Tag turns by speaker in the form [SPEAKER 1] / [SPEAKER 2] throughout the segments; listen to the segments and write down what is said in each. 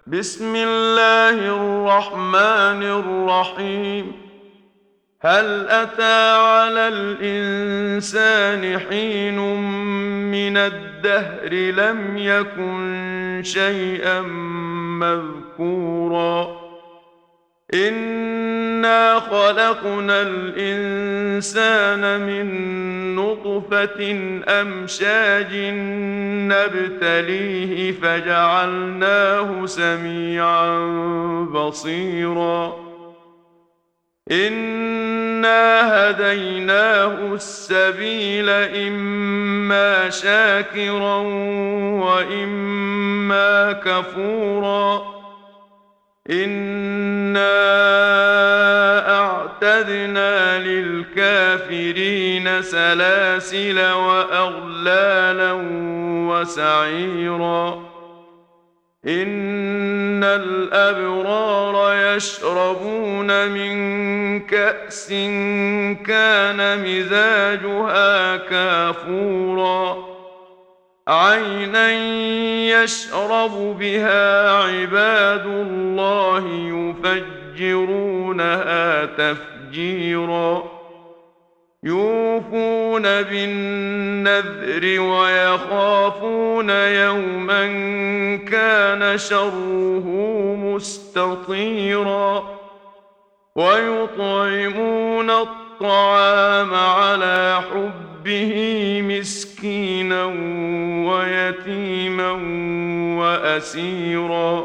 [SPEAKER 1] بسم الله الرحمن الرحيم. هل أتى على الإنسان حين من الدهر لم يكن شيئا مذكورا. إنا خلقنا الإنسان من نطفة أمشاج نبتليه فجعلناه سميعا بصيرا. إنا هديناه السبيل إما شاكرا وإما كفورا. إنا أعتدنا للكافرين سلاسل وأغلالا وسعيرا. إن الأبرار يشربون من كأس كان مزاجها كافورا. عينا يشرب بها عباد الله يفجرونها تفجيرا. يوفون بالنذر ويخافون يوما كان شره مستطيرا. ويطعمون الطعام على حبه مسكينا ويتيما وأسيرا.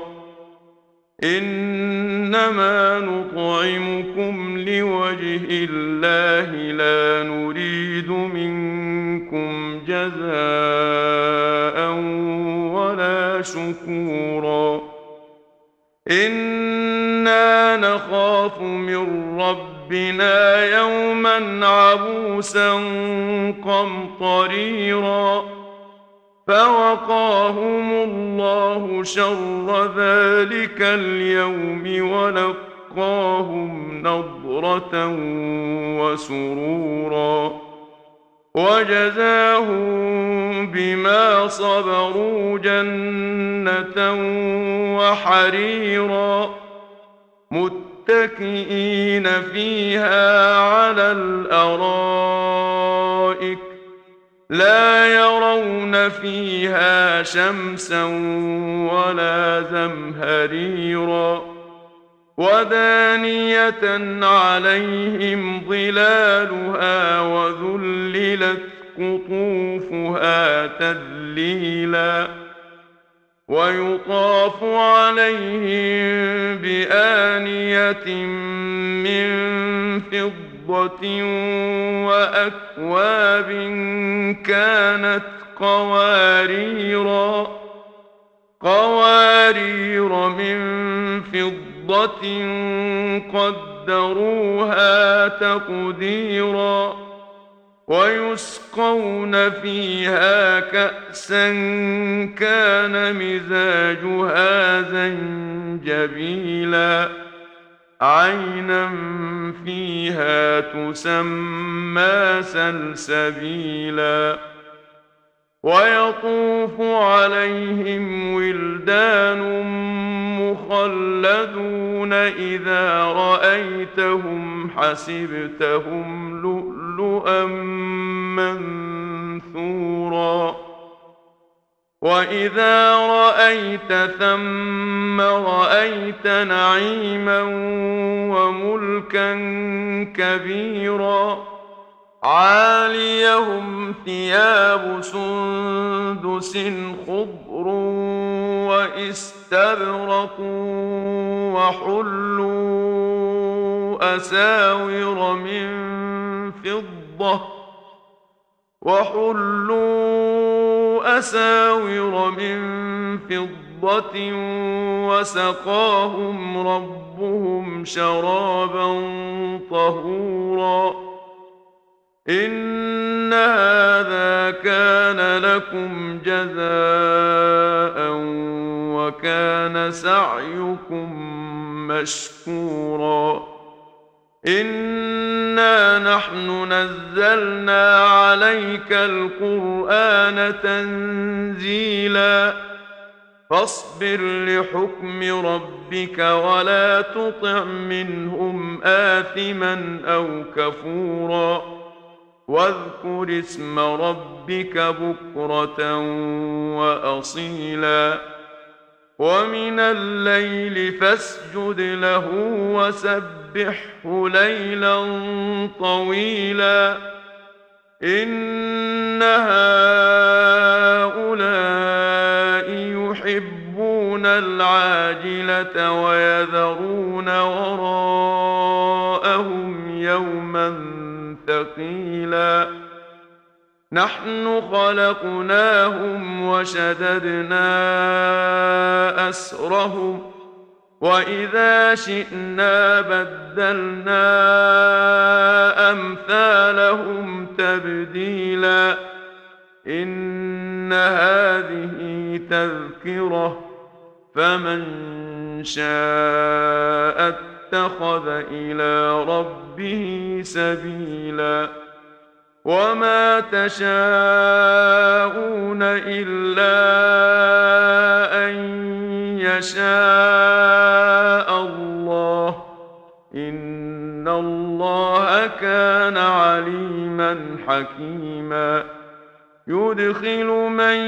[SPEAKER 1] إنما نطعمكم لوجه الله لا نريد منكم جزاء ولا شكورا. إنا نخاف من ربنا يوما عبوسا قمطريرا. فوقاهم الله شر ذلك اليوم ولقاهم نضرة وسرورا. وجزاهم بما صبروا جنة وحريرا. متكئين فيها على الأرائك لا يرون فيها شمسا ولا زمهريرا. ودانية عليهم ظلالها وذللت قطوفها تذليلا. ويطاف عليهم بآنية من فضة وأكواب كانت قوارير من فضة قدروها تقديرا. ويسقون فيها كأسا كان مزاجها زنجبيلا. عينا فيها تسمى سلسبيلا. ويطوف عليهم ولدان مخلدون إذا رأيتهم حسبتهم لؤلؤا منثورا. وإذا رأيت ثم رأيت نعيما وملكا كبيرا. عاليهم ثياب سندس خضر واستبرق وحلوا أساور من فضة وسقاهم ربهم شرابا طهورا. إن هذا كان لكم جزاء وكان سعيكم مشكورا. إنا نحن نزلنا عليك القرآن تنزيلا. فاصبر لحكم ربك ولا تطع منهم آثما أو كفورا واذكر اسم ربك بكرة وأصيلا ومن الليل فاسجد له وسبحه ليلا طويلا إن هؤلاء يحبون العاجلة ويذرون وراءهم يوما ثقيلا نحن خلقناهم وشددنا أسرهم وإذا شئنا بدلنا أمثالهم تبديلا إن هذه تذكرة فمن شاء اتخذ إلى ربه سبيلا وما تشاءون إلا أن يشاء الله إن الله كان عليما حكيما يدخل من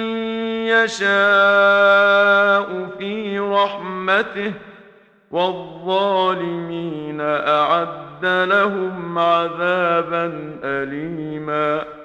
[SPEAKER 1] يشاء في رحمته والظالمين أعد لهم عذابا أليما